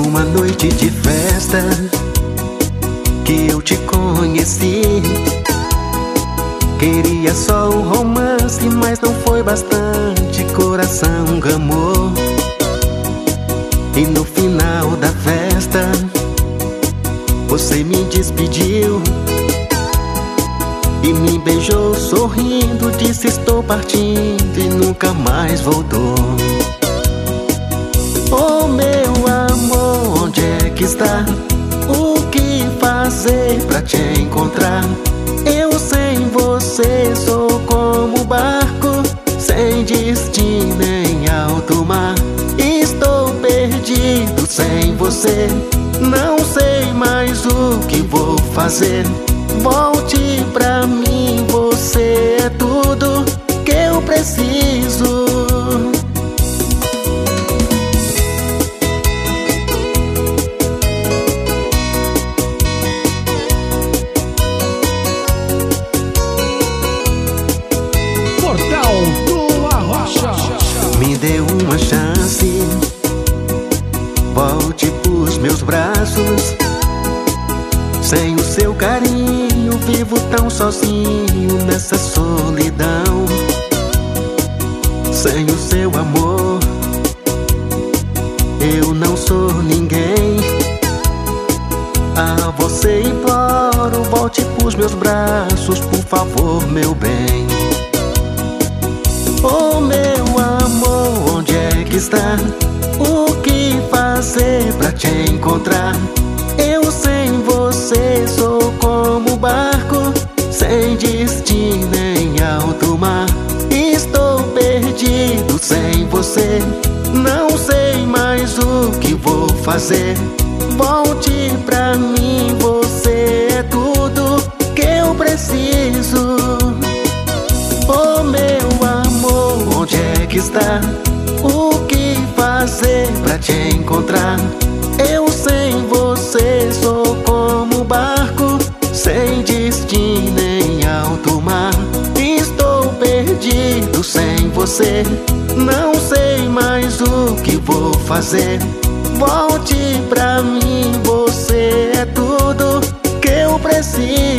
Numa noite de festa que eu te conheci, queria só um romance, mas não foi bastante, coração gamou. E no final da festa você me despediu e me beijou sorrindo, disse estou partindo e nunca mais voltou. Oh meu amor, onde é que está? O que fazer pra te encontrar? Eu sem você sou como barco sem destino em alto mar. Estou perdido sem você, não sei mais o que vou fazer. Volte pra mim, você é tudo que eu preciso. Me dê uma chance, volte pros meus braços. Sem o seu carinho vivo tão sozinho nessa solidão. Sem o seu amor eu não sou ninguém. A você imploro, volte pros meus braços, por favor, meu bem. Oh meu amor, onde é que está? O que fazer pra te encontrar? Eu sem você sou como barco sem destino em alto mar. Estou perdido sem você, não sei mais o que vou fazer. Volte pra mim, você é tudo que eu preciso. Oh meu amor, onde é que está? O que fazer pra te encontrar? Eu sem você sou como barco sem destino em alto mar. Estou perdido sem você, não sei mais o que vou fazer. Volte pra mim, você é tudo que eu preciso.